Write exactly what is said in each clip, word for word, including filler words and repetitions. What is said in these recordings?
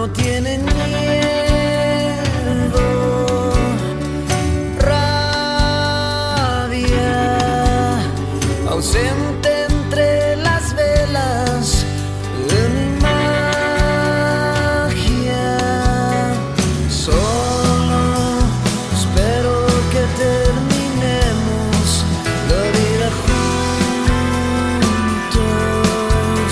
no tienen miedo, rabia, ausente entre las velas de mi magia. Solo espero que terminemos la vida juntos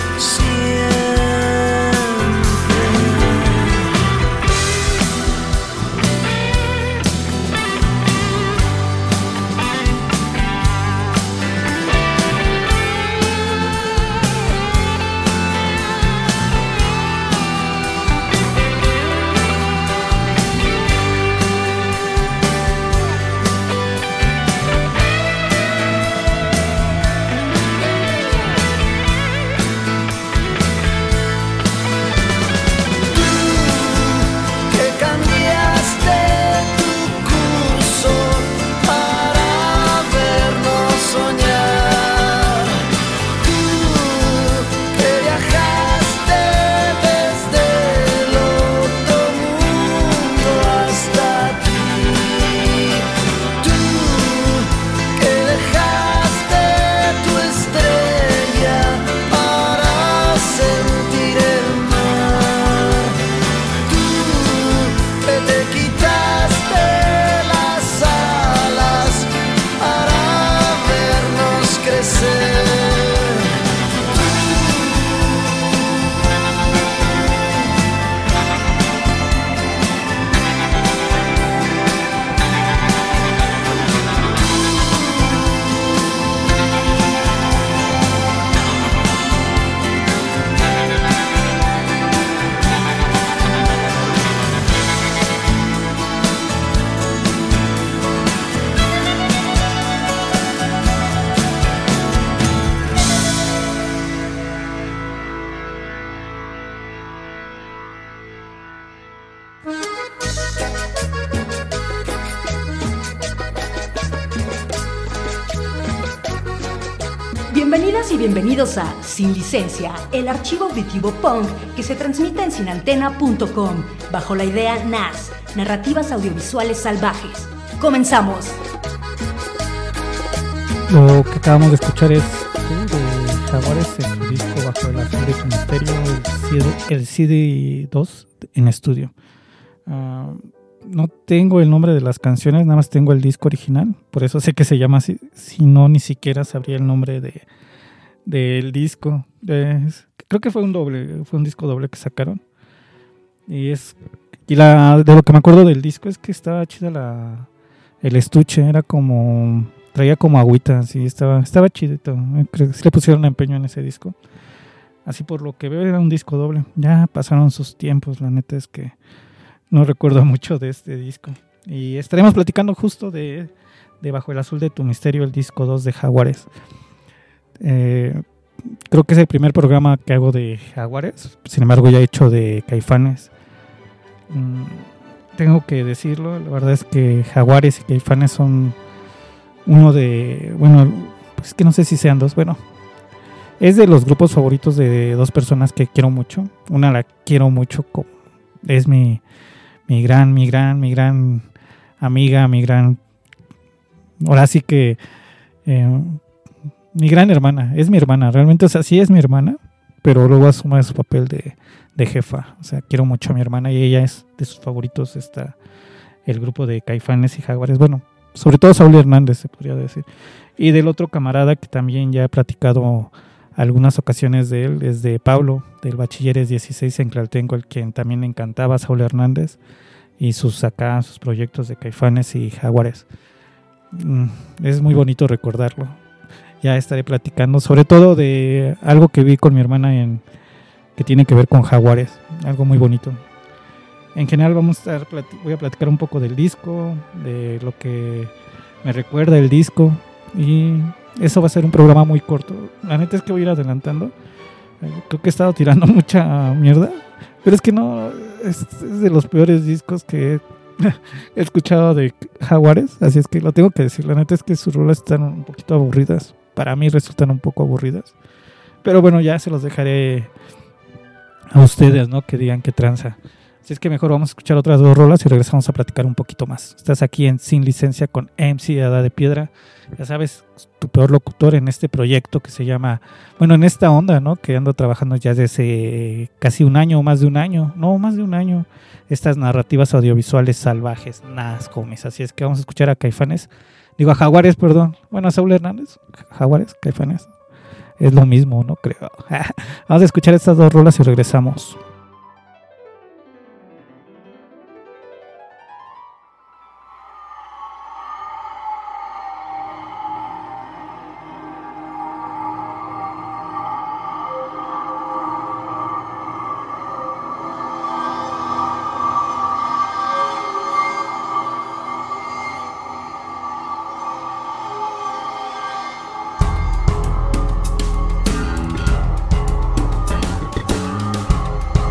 Bienvenidas y bienvenidos a Sin Licencia, el archivo auditivo punk que se transmite en sin antena punto com bajo la idea N A S, Narrativas Audiovisuales Salvajes. ¡Comenzamos! Lo que acabamos de escuchar es de Jaguares en su disco Bajo el Azul de tu Misterio, el C D dos en estudio. Uh, no tengo el nombre de las canciones, nada más tengo el disco original, por eso sé que se llama así, si no ni siquiera sabría el nombre de del disco. Es, creo que fue un doble, fue un disco doble que sacaron. Y es y la de lo que me acuerdo del disco es que estaba chida la el estuche, era como traía como agüita, así estaba estaba chidito. Creo que sí le pusieron empeño en ese disco. Así por lo que veo era un disco doble. Ya pasaron sus tiempos, la neta es que no recuerdo mucho de este disco. Y estaremos platicando justo de, de Bajo el Azul de tu Misterio, el disco dos de Jaguares. Eh, creo que es el primer programa que hago de Jaguares. Sin embargo, ya he hecho de Caifanes. Mm, tengo que decirlo, la verdad es que Jaguares y Caifanes son uno de... Bueno, pues que no sé si sean dos. Bueno, es de los grupos favoritos de dos personas que quiero mucho. Una la quiero mucho, como es mi... Mi gran, mi gran, mi gran amiga, mi gran... Ahora sí que... Eh, mi gran hermana, es mi hermana. Realmente, o sea, sí es mi hermana, pero luego asume su papel de, de jefa. O sea, quiero mucho a mi hermana y ella es de sus favoritos. Está el grupo de Caifanes y Jaguares. Bueno, sobre todo Saúl Hernández, se podría decir. Y del otro camarada que también ya he platicado algunas ocasiones de él, es de Pablo, del Bachilleres dieciséis en Tlaltenco, el quien también le encantaba a Saúl Hernández y sus acá, sus proyectos de Caifanes y Jaguares. Mm, es muy bonito recordarlo. Ya estaré platicando, sobre todo de algo que vi con mi hermana en que tiene que ver con Jaguares, algo muy bonito. En general vamos a estar, voy a platicar un poco del disco, de lo que me recuerda el disco, y eso va a ser un programa muy corto. La neta es que voy a ir adelantando. Creo que he estado tirando mucha mierda, pero es que no, es, es de los peores discos que he, he escuchado de Jaguares, así es que lo tengo que decir. La neta es que sus rolas están un poquito aburridas, para mí resultan un poco aburridas, pero bueno, ya se los dejaré a ustedes, ¿no? Que digan que tranza. Así es que mejor vamos a escuchar otras dos rolas y regresamos a platicar un poquito más. Estás aquí en Sin Licencia con M C Hada de Piedra. Ya sabes, tu peor locutor en este proyecto que se llama, bueno, en esta onda, ¿no? Que ando trabajando ya desde casi un año o más de un año. No, más de un año. Estas narrativas audiovisuales salvajes, Nazcomes. Así es que vamos a escuchar a Caifanes. Digo, a Jaguares, perdón. Bueno, a Saúl Hernández. Jaguares, Caifanes. Es lo mismo, ¿no? Creo. Vamos a escuchar estas dos rolas y regresamos. Thank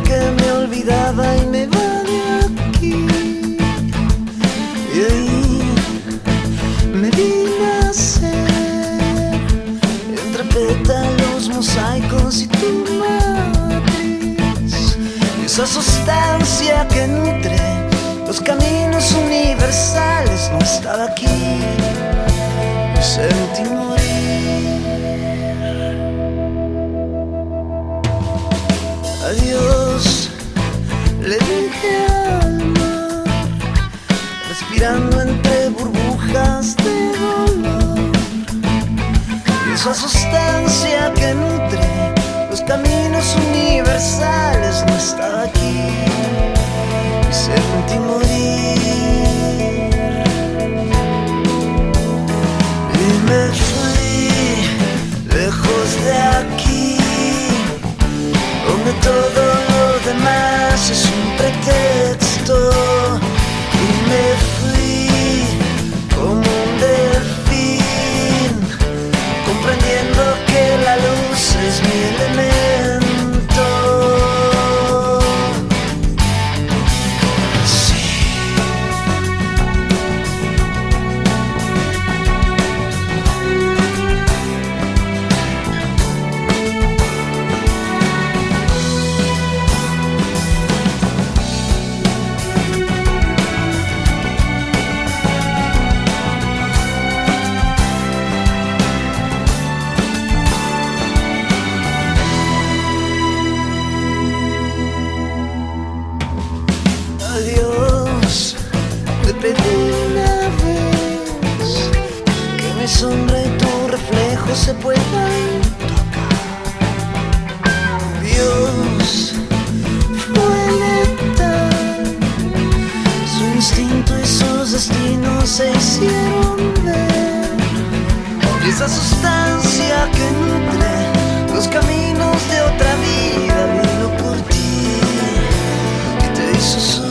que me olvidaba y me va de aquí. Y ahí me vine a hacer entre pétalos, mosaicos y tu matriz. Y esa sustancia que nutre los caminos universales no estaba aquí. Me sentí morir. Adiós, le dije al mar, respirando entre burbujas de dolor. Y esa sustancia que nutre los caminos universales no estaba aquí. Me sentí morir. Y me fui lejos de aquí, donde todo lo demás es un pretexto. Y me fui como un delfín, comprendiendo que la luz es mi elemento. Sí. Adiós, te pedí una vez que mi sombra y tu reflejo se puedan tocar. Dios fue letal, su instinto y sus destinos se hicieron ver. Y esa sustancia que nutre los caminos de otra vida vino por ti y te hizo subir.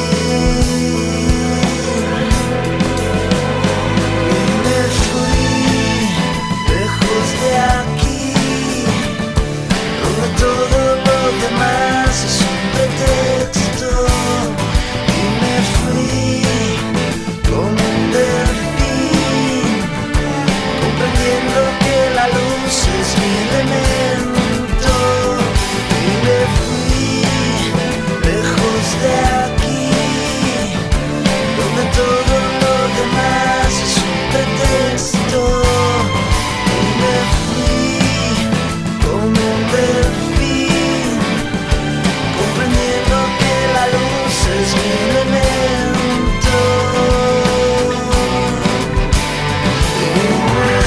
De aquí, donde todo lo demás es un pretexto. Y me fui como un delfín, comprendiendo que la luz es mi elemento. Y me fui lejos de aquí, donde todo lo demás es un pretexto. Me fui como un delfín, comprendiendo que la luz es mi elemento. Y me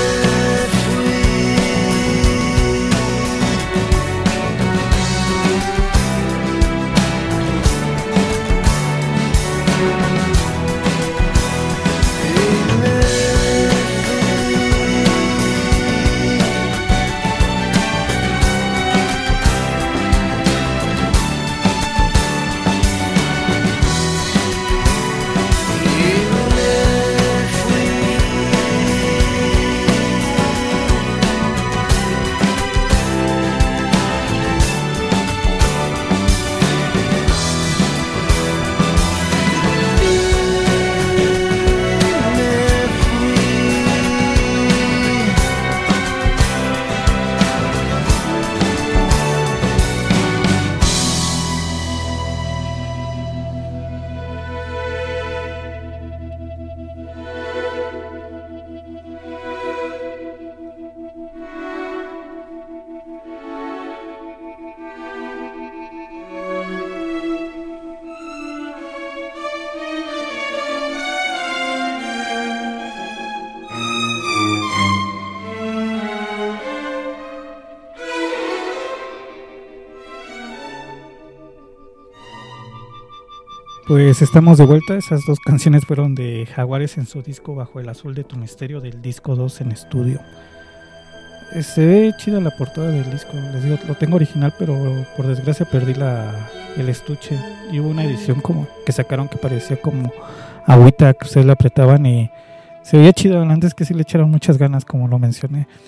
Pues estamos de vuelta. Esas dos canciones fueron de Jaguares en su disco Bajo el Azul de tu Misterio, del disco dos en estudio. Se ve chida la portada del disco. Les digo, lo tengo original, pero por desgracia perdí la, el estuche. Y hubo una edición como que sacaron que parecía como agüita, que ustedes la apretaban y se veía chido. Antes que sí le echaron muchas ganas, como lo mencioné.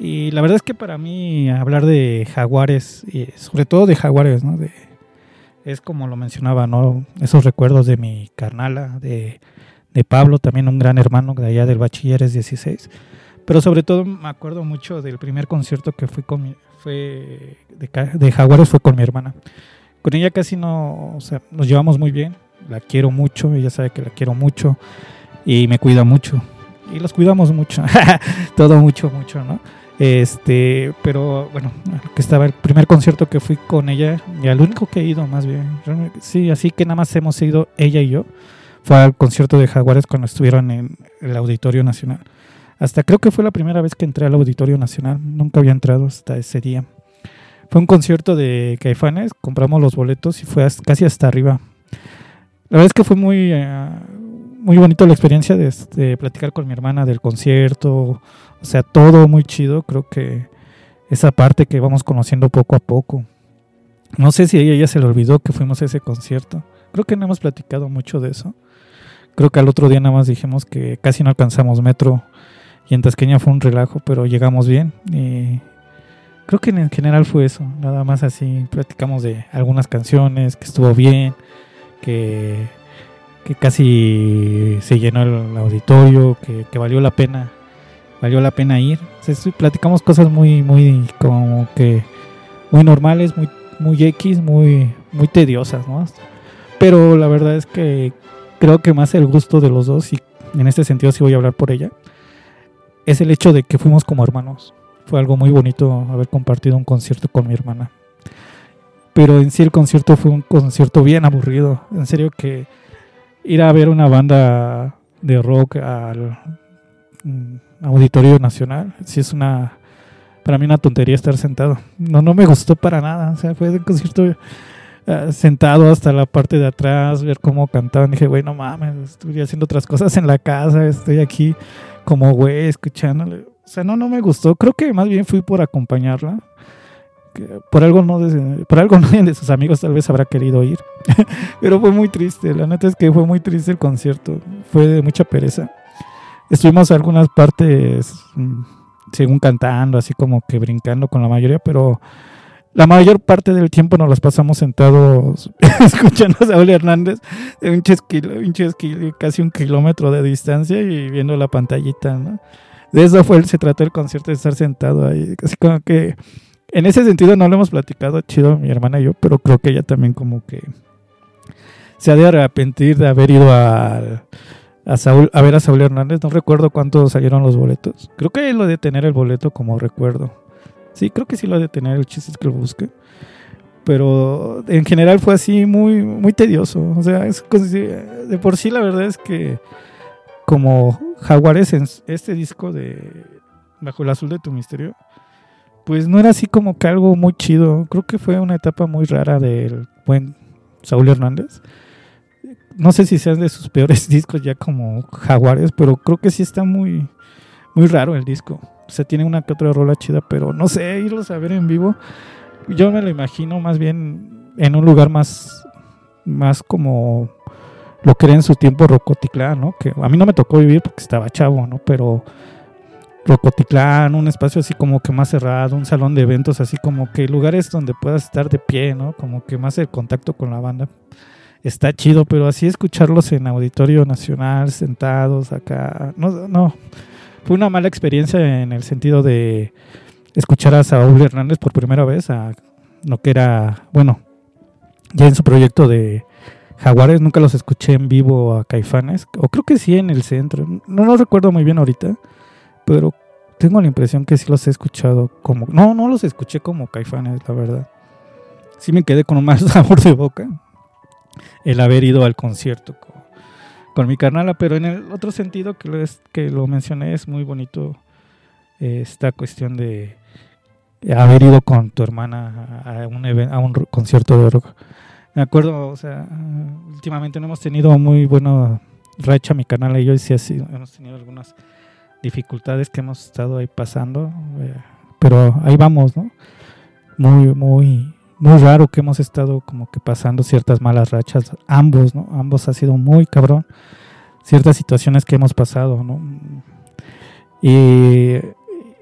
Y la verdad es que para mí hablar de Jaguares, y sobre todo de Jaguares, ¿no? De, es como lo mencionaba, ¿no? Esos recuerdos de mi carnala, de, de Pablo, también un gran hermano de allá del Bachilleres dieciséis. Pero sobre todo me acuerdo mucho del primer concierto que fui con mi, fue de, de Jaguares, fue con mi hermana. Con ella casi no, o sea, nos llevamos muy bien, la quiero mucho, ella sabe que la quiero mucho y me cuida mucho. Y los cuidamos mucho, todo mucho, mucho, ¿no? Este, pero bueno, que estaba el primer concierto que fui con ella, y al único que he ido más bien, sí, así que nada más hemos ido ella y yo, fue al concierto de Jaguares cuando estuvieron en el Auditorio Nacional. Hasta creo que fue la primera vez que entré al Auditorio Nacional, nunca había entrado hasta ese día. Fue un concierto de Caifanes, compramos los boletos y fue hasta, casi hasta arriba. La verdad es que fue muy, uh, muy bonito la experiencia de, de platicar con mi hermana del concierto, o sea, todo muy chido. Creo que esa parte que vamos conociendo poco a poco. No sé si a ella ya se le olvidó que fuimos a ese concierto. Creo que no hemos platicado mucho de eso. Creo que al otro día nada más dijimos que casi no alcanzamos metro y en Tasqueña fue un relajo, pero llegamos bien. Y creo que en general fue eso. Nada más así platicamos de algunas canciones, que estuvo bien, que, que casi se llenó el auditorio, que, que valió la pena. Valió la pena ir. O sea, platicamos cosas muy, muy, como que muy normales, muy, muy X, muy, muy tediosas, ¿no? Pero la verdad es que creo que más el gusto de los dos, y en este sentido sí voy a hablar por ella, es el hecho de que fuimos como hermanos. Fue algo muy bonito haber compartido un concierto con mi hermana. Pero en sí el concierto fue un concierto bien aburrido. En serio que ir a ver una banda de rock al Auditorio Nacional, sí es una, para mí una tontería estar sentado. No, no me gustó para nada. O sea, fue un concierto uh, sentado hasta la parte de atrás, ver cómo cantaban. Dije, güey, no mames, estoy haciendo otras cosas en la casa, estoy aquí como güey escuchándole. O sea, no, no me gustó. Creo que más bien fui por acompañarla. Que por algo no de, por algo nadie de sus amigos tal vez habrá querido ir. Pero fue muy triste. La neta es que fue muy triste el concierto. Fue de mucha pereza. Estuvimos en algunas partes, según cantando, así como que brincando con la mayoría, pero la mayor parte del tiempo nos las pasamos sentados escuchando a Saúl Hernández de un chesquilo, un chesquilo, casi un kilómetro de distancia y viendo la pantallita, ¿no? De eso fue, se trató el concierto, de estar sentado ahí. Así como que en ese sentido no lo hemos platicado chido mi hermana y yo, pero creo que ella también como que se ha de arrepentir de haber ido al... A, Saúl, a ver a Saúl Hernández. No recuerdo cuántos salieron los boletos. Creo que él lo de tener el boleto como recuerdo. Sí, creo que sí lo de tener. El chiste es que lo busque. Pero en general fue así muy, muy tedioso. O sea, es, de por sí la verdad es que como Jaguares en este disco de Bajo el Azul de tu Misterio, pues no era así como que algo muy chido. Creo que fue una etapa muy rara del buen Saúl Hernández. No sé si sean de sus peores discos ya como Jaguares, pero creo que sí está muy, muy raro el disco. O sea, tiene una que otra rola chida, pero no sé, irlos a ver en vivo, yo me lo imagino más bien en un lugar más, más como lo que era en su tiempo Rocotitlán, ¿no? Que a mí no me tocó vivir porque estaba chavo, ¿no? Pero Rocotitlán, un espacio así como que más cerrado, un salón de eventos así como que lugares donde puedas estar de pie, ¿no? Como que más el contacto con la banda. Está chido, pero así escucharlos en Auditorio Nacional, sentados acá, no, no, fue una mala experiencia en el sentido de escuchar a Saúl Hernández por primera vez, a lo que era, bueno, ya en su proyecto de Jaguares, nunca los escuché en vivo a Caifanes, o creo que sí en el centro, no lo recuerdo muy bien ahorita, pero tengo la impresión que sí los he escuchado como, no, no los escuché como Caifanes, la verdad, sí me quedé con un mal sabor de boca el haber ido al concierto con, con mi carnala, pero en el otro sentido que lo, es, que lo mencioné es muy bonito eh, esta cuestión de haber ido con tu hermana a un, event, a un concierto de rock. Me acuerdo, o sea, últimamente no hemos tenido muy buena racha mi carnala y yo, y sí, sí hemos tenido algunas dificultades que hemos estado ahí pasando, eh, pero ahí vamos, ¿no? Muy, muy... Muy raro que hemos estado como que pasando ciertas malas rachas, ambos, ¿no? Ambos ha sido muy cabrón, ciertas situaciones que hemos pasado, ¿no? Y,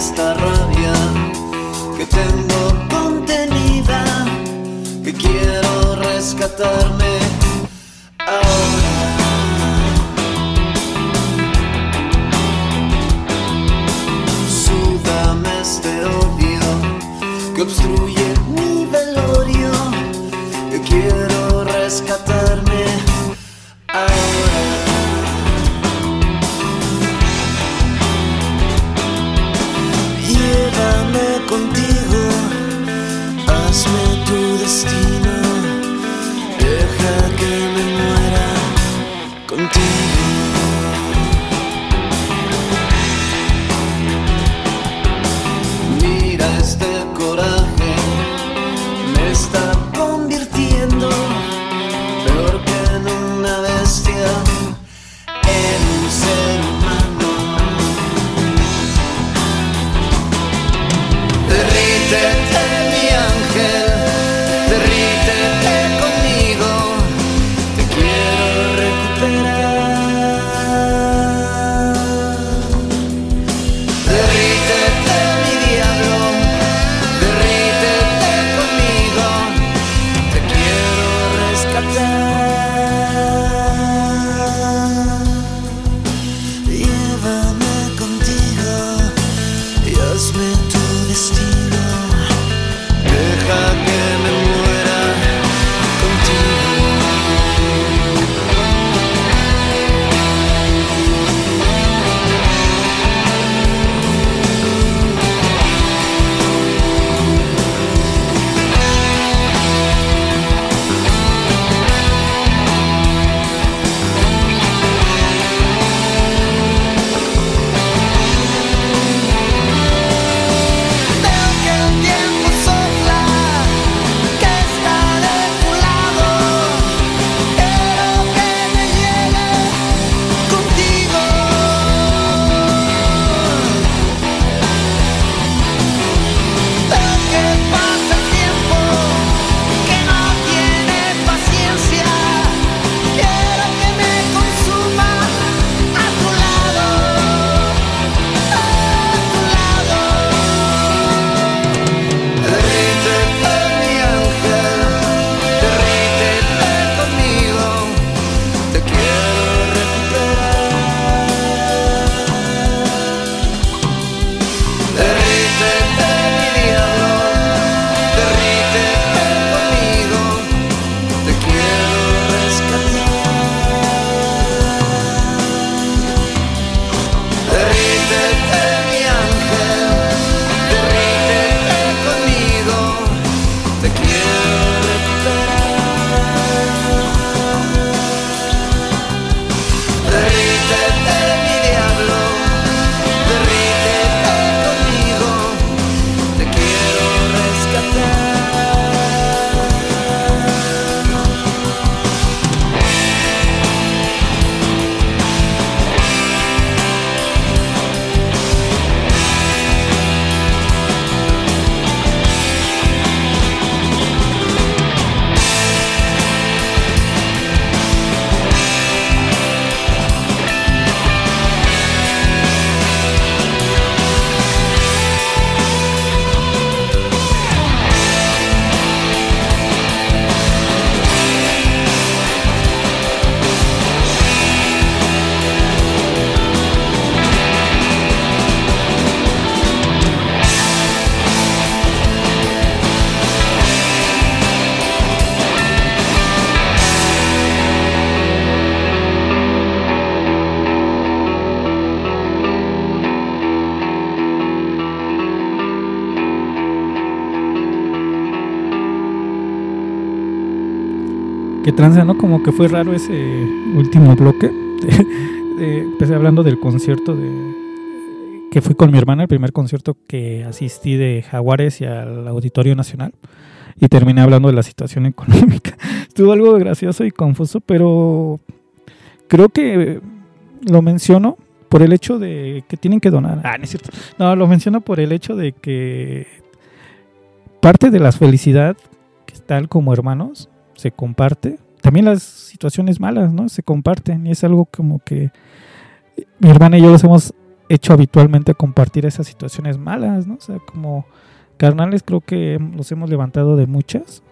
esta rabia que tengo contenida, que quiero rescatarme ahora. Súdame este odio que obstruye mi velorio, que quiero rescatarme ahora. Llévame contigo, hazme tu destino, deja que me muera contigo. Mira este coraje, me está convirtiendo peor que en una bestia, en un ser humano. Derrítete, mi ángel, derrítete conmigo, te quiero recuperar. Derrítete, mi diablo, derrítete conmigo, te quiero rescatar. Llévame contigo y hazme tu destino, deja que me muera contigo. Veo que el tiempo sopla, que está de tu lado, quiero que me lleve contigo. Veo que pasa el tiempo, que no tiene paciencia, quiero que me consuma a tu lado, a tu lado. Derrítete, mi ángel, derrítete conmigo, te quiero recuperar. Derrítete, mi diablo, derrítete conmigo, te quiero rescatar. Derrítete, mi ángel, derrítete conmigo, te quiero recuperar. Derrítete, mi diablo, derrítete conmigo, te quiero rescatar. Que tranza, ¿no? Como que fue raro ese último bloque. De, de, empecé hablando del concierto de que fui con mi hermana, el primer concierto que asistí de Jaguares y al Auditorio Nacional, y terminé hablando de la situación económica. Estuvo algo gracioso y confuso, pero creo que lo menciono por el hecho de que tienen que donar. Ah, no es cierto. No, lo menciono por el hecho de que parte de la felicidad que tal como hermanos se comparte. También las situaciones malas, ¿no? Se comparten, y es algo como que mi hermana y yo los hemos hecho habitualmente compartir esas situaciones malas, ¿no? O sea, como carnales creo que los hemos levantado de muchas,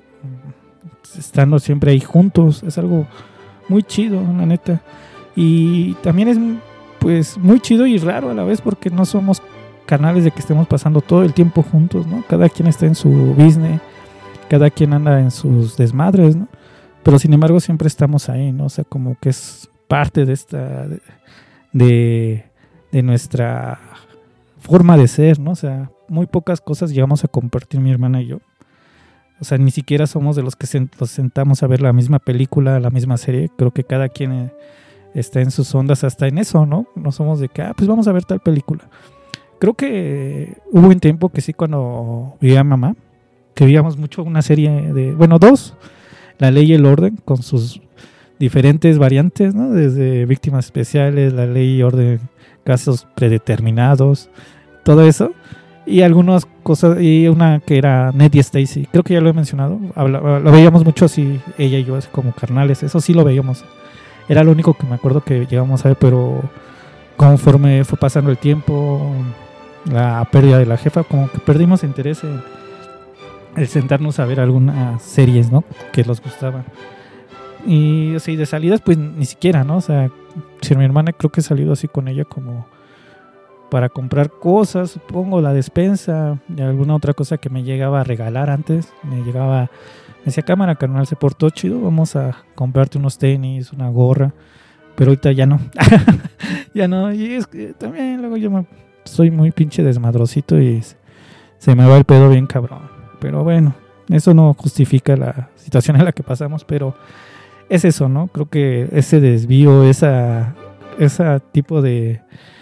estando siempre ahí juntos, es algo muy chido, la neta. Y también es pues muy chido y raro a la vez porque no somos canales de que estemos pasando todo el tiempo juntos, ¿no? Cada quien está en su business, cada quien anda en sus desmadres, ¿no? Pero sin embargo siempre estamos ahí, ¿no? O sea, como que es parte de esta de, de, de nuestra forma de ser, ¿no? O sea, muy pocas cosas llegamos a compartir mi hermana y yo. O sea, ni siquiera somos de los que se, nos sentamos a ver la misma película, la misma serie. Creo que cada quien eh, está en sus ondas hasta en eso, ¿no? No somos de que, ah, pues vamos a ver tal película. Creo que hubo un tiempo que sí, cuando vivía mamá, que veíamos mucho una serie de, bueno, dos, La Ley y el Orden, con sus diferentes variantes, ¿no? Desde Víctimas Especiales, La Ley y Orden, Casos Predeterminados, todo eso. Y algunas cosas, y una que era Ned y Stacy, creo que ya lo he mencionado, habla, lo veíamos mucho así, ella y yo, así como carnales, eso sí lo veíamos. Era lo único que me acuerdo que llegamos a ver, pero conforme fue pasando el tiempo, la pérdida de la jefa, como que perdimos interés en el sentarnos a ver algunas series, ¿no? Que nos gustaban. Y, o sea, y de salidas, pues ni siquiera, ¿no? O sea, si mi hermana creo que he salido así con ella como para comprar cosas, supongo, la despensa y alguna otra cosa que me llegaba a regalar antes. Me llegaba, me decía, cámara, carnal, se portó chido, vamos a comprarte unos tenis, una gorra. Pero ahorita ya no. Ya no. Y es que también luego yo me, soy muy pinche desmadrosito y se me va el pedo bien cabrón. Pero bueno, eso no justifica la situación en la que pasamos, pero es eso, ¿no? Creo que ese desvío, esa, ese tipo de,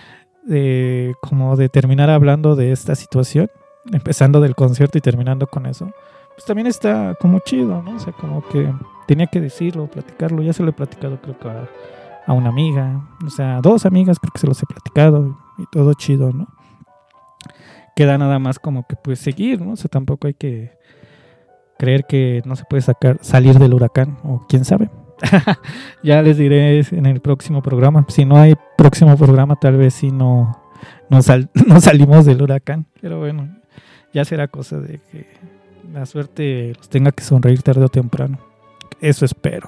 de como de terminar hablando de esta situación, empezando del concierto y terminando con eso, pues también está como chido, ¿no? O sea, como que tenía que decirlo, platicarlo. Ya se lo he platicado, creo que a, a una amiga, o sea, a dos amigas creo que se los he platicado y todo chido, ¿no? Queda nada más como que pues seguir, ¿no? O sea, tampoco hay que creer que no se puede sacar, salir del huracán, o quién sabe. Ya les diré en el próximo programa. Si no hay próximo programa, tal vez sí no, no, sal, no salimos del huracán. Pero bueno, ya será cosa de que la suerte los tenga que sonreír tarde o temprano. Eso espero.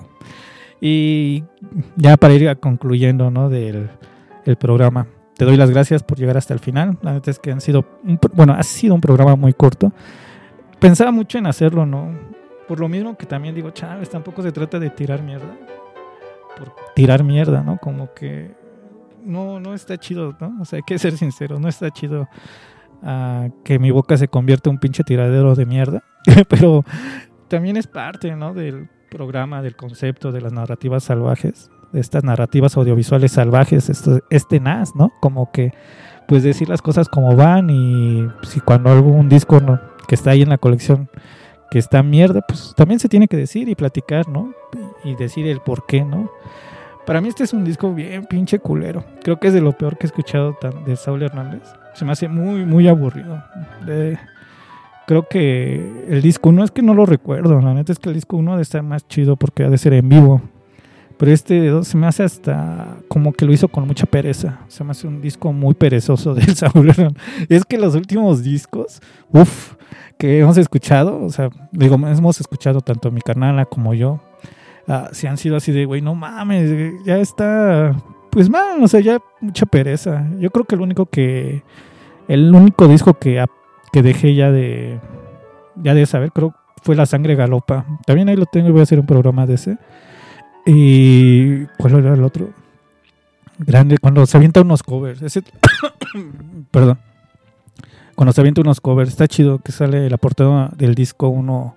Y ya para ir concluyendo, ¿no? Del el programa. Te doy las gracias por llegar hasta el final. La neta es que han sido un, bueno, ha sido un programa muy corto. Pensaba mucho en hacerlo, ¿no? Por lo mismo que también digo, Chávez, tampoco se trata de tirar mierda. Por tirar mierda, ¿no? Como que no, no está chido, ¿no? O sea, hay que ser sinceros, no está chido uh, que mi boca se convierta en un pinche tiradero de mierda. Pero también es parte, ¿no? Del programa, del concepto de las narrativas salvajes. De estas narrativas audiovisuales salvajes, esto, este N A S, ¿no? Como que, pues decir las cosas como van y si cuando algún disco, ¿no? Que está ahí en la colección que está mierda, pues también se tiene que decir y platicar, ¿no? Y decir el por qué, ¿no? Para mí este es un disco bien pinche culero. Creo que es de lo peor que he escuchado de Saúl Hernández. Se me hace muy, muy aburrido. De, creo que el disco uno, es que no lo recuerdo, la neta es que el disco uno ha de estar más chido porque ha de ser en vivo. Pero este dos se me hace hasta como que lo hizo con mucha pereza. Se me hace un disco muy perezoso del Saúl Hernández. Es que los últimos discos, uff, que hemos escuchado, o sea, digo, hemos escuchado tanto mi carnala como yo, uh, se han sido así de, güey, no mames, ya está, pues man, o sea, ya mucha pereza. Yo creo que el único que, el único disco que, que dejé ya de, ya de saber, creo, fue La Sangre Galopa. También ahí lo tengo y voy a hacer un programa de ese. Y ¿cuál era el otro? Grande, cuando se avienta unos covers. Ese... Perdón. Cuando se avienta unos covers, está chido que sale la portada del disco uno.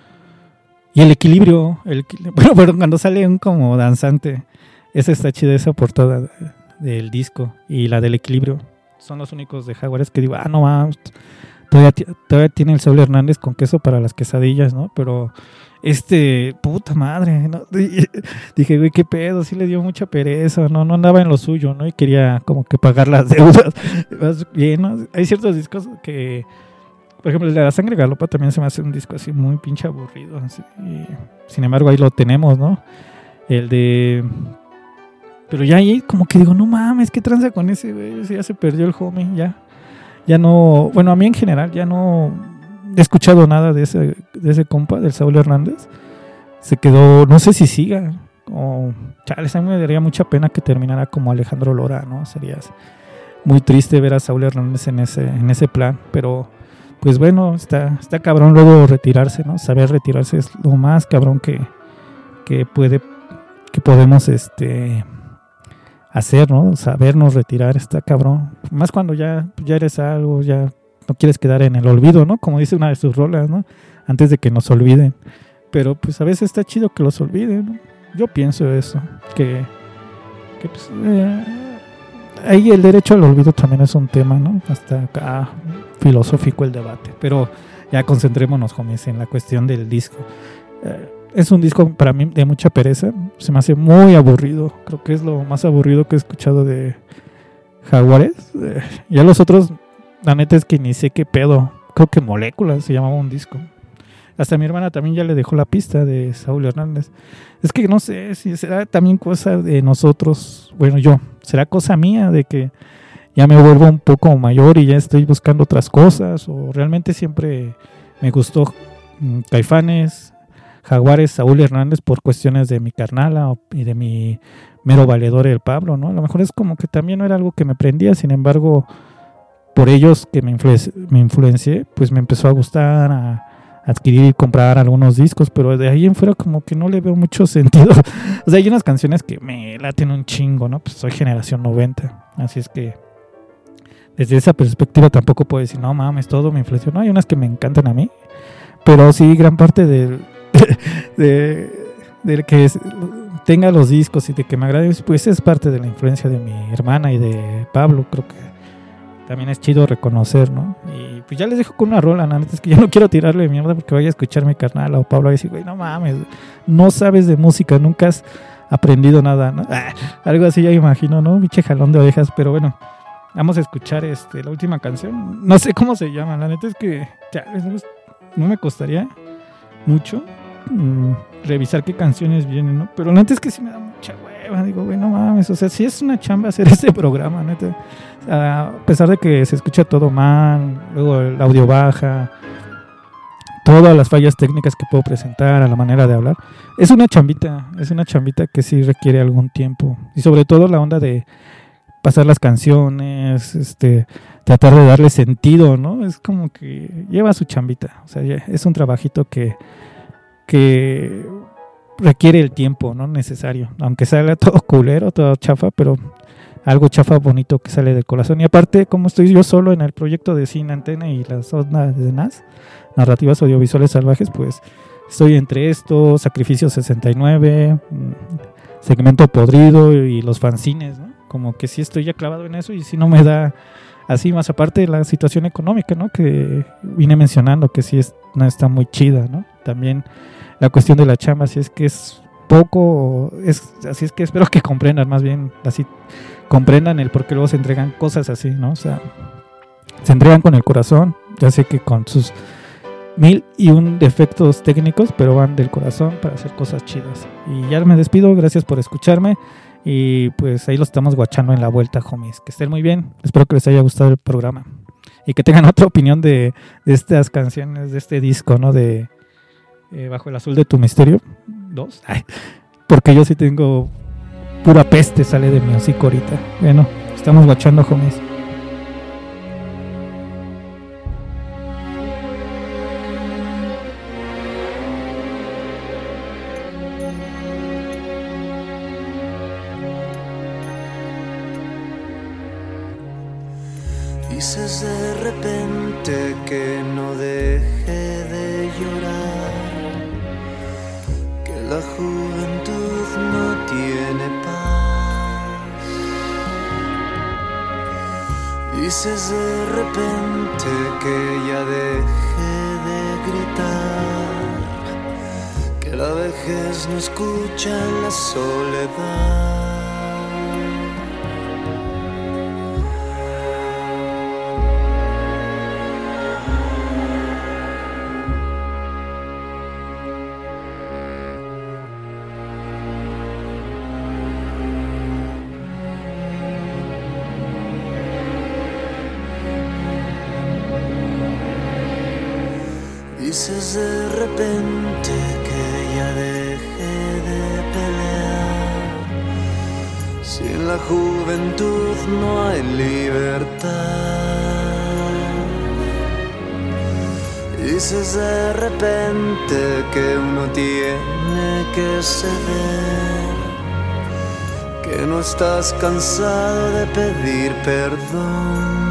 Y el equilibrio, el equilibrio. Bueno, pero cuando sale un como danzante, esa está chida, esa portada del disco. Y la del equilibrio. Son los únicos de Jaguares que digo, ah, no mames. Todavía, todavía tiene el Saúl Hernández con queso para las quesadillas, ¿no? Pero este, puta madre, ¿no? Dije, güey, qué pedo, sí le dio mucha pereza, ¿no? No andaba en lo suyo, ¿no? Y quería como que pagar las deudas. Bien, ¿no? Hay ciertos discos que, por ejemplo, el de La Sangre Galopa también se me hace un disco así muy pinche aburrido. Así. Y, sin embargo, ahí lo tenemos, ¿no? El de Pero ya ahí como que digo, no mames, ¿qué tranza con ese güey? Ya se perdió el homie, ya. Ya no, bueno, a mí en general ya no he escuchado nada de ese, de ese compa, del Saúl Hernández. Se quedó, no sé si siga, o chales, a mí me daría mucha pena que terminara como Alejandro Lora, ¿no? Sería muy triste ver a Saúl Hernández en ese, en ese plan, pero pues bueno, está, está cabrón luego retirarse, ¿no? Saber retirarse es lo más cabrón que, que puede, que podemos este hacer, ¿no? Sabernos retirar está cabrón. Más cuando ya, ya eres algo, ya no quieres quedar en el olvido, ¿no? Como dice una de sus rolas, ¿no? Antes de que nos olviden. Pero pues a veces está chido que los olviden, ¿no? Yo pienso eso, que, que pues, eh, ahí el derecho al olvido también es un tema, ¿no? Hasta acá filosófico el debate. Pero ya concentrémonos, homies, en la cuestión del disco. Eh, Es un disco para mí de mucha pereza. Se me hace muy aburrido. Creo que es lo más aburrido que he escuchado de Jaguares. Eh, ya los otros, la neta es que ni sé qué pedo. Creo que Moléculas se llamaba un disco. Hasta mi hermana también ya le dejó la pista de Saúl Hernández. Es que no sé si será también cosa de nosotros. Bueno, yo. Será cosa mía de que ya me vuelvo un poco mayor y ya estoy buscando otras cosas. O realmente siempre me gustó mm, Caifanes, Jaguares, Saúl Hernández por cuestiones de mi carnala y de mi mero valedor el Pablo, ¿no? A lo mejor es como que también no era algo que me prendía, sin embargo, por ellos que me, influ- me influencié, pues me empezó a gustar, a adquirir y comprar algunos discos, pero de ahí en fuera como que no le veo mucho sentido. O sea, hay unas canciones que me laten un chingo, ¿no? Pues soy generación noventa, así es que desde esa perspectiva tampoco puedo decir, no mames, todo me influenció. No, hay unas que me encantan a mí, pero sí gran parte del de, de que es, tenga los discos y de que me agrade, pues es parte de la influencia de mi hermana y de Pablo. Creo que también es chido reconocer, ¿no? Y pues ya les dejo con una rola, ¿no? Es que yo no quiero tirarle mierda porque vaya a escuchar mi carnal o Pablo y decir, güey, no mames, no sabes de música, nunca has aprendido nada, ¿no? Ah, algo así ya imagino, ¿no? Biche jalón de orejas, pero bueno, vamos a escuchar este la última canción. No sé cómo se llama, la neta es que ya, no me costaría mucho mm, revisar qué canciones vienen, ¿no? Pero la neta es que sí me da mucha hueva. Digo, güey, no mames, o sea, sí es una chamba hacer este programa, neta. O sea, a pesar de que se escucha todo mal, luego el audio baja, todas las fallas técnicas que puedo presentar a la manera de hablar, es una chambita, es una chambita que sí requiere algún tiempo. Y sobre todo la onda de pasar las canciones, este, tratar de darle sentido, ¿no? Es como que lleva su chambita, o sea, es un trabajito que, que requiere el tiempo, ¿no? Necesario, aunque salga todo culero, todo chafa, pero algo chafa bonito que sale del corazón. Y aparte, como estoy yo solo en el proyecto de Sin Antena y las ondas de N A S, Narrativas Audiovisuales Salvajes, pues estoy entre esto, Sacrificio sesenta y nueve, Segmento Podrido y los fanzines, ¿no? Como que sí estoy ya clavado en eso y si no me da así, más aparte de la situación económica, ¿no? Que vine mencionando que sí es, no está muy chida, ¿no? También la cuestión de la chamba, si es que es poco, es, así es que espero que comprendan, más bien así comprendan el por qué luego se entregan cosas así, ¿no? O sea, se entregan con el corazón, ya sé que con sus mil y un defectos técnicos, pero van del corazón para hacer cosas chidas. Y ya me despido, gracias por escucharme. Y pues ahí lo estamos guachando en la vuelta, homies. Que estén muy bien. Espero que les haya gustado el programa. Y que tengan otra opinión de, de estas canciones, de este disco, ¿no? De eh, Bajo el Azul de tu Misterio dos. Ay, porque yo sí tengo pura peste, sale de mi hocico ahorita. Bueno, estamos guachando, homies. Dices de repente que no deje de llorar, que la juventud no tiene paz. Dices de repente que ya deje de gritar, que la vejez no escucha la soledad. Dices de repente que ya dejé de pelear. Sin la juventud no hay libertad. Dices de repente que uno tiene que ceder, que no estás cansado de pedir perdón.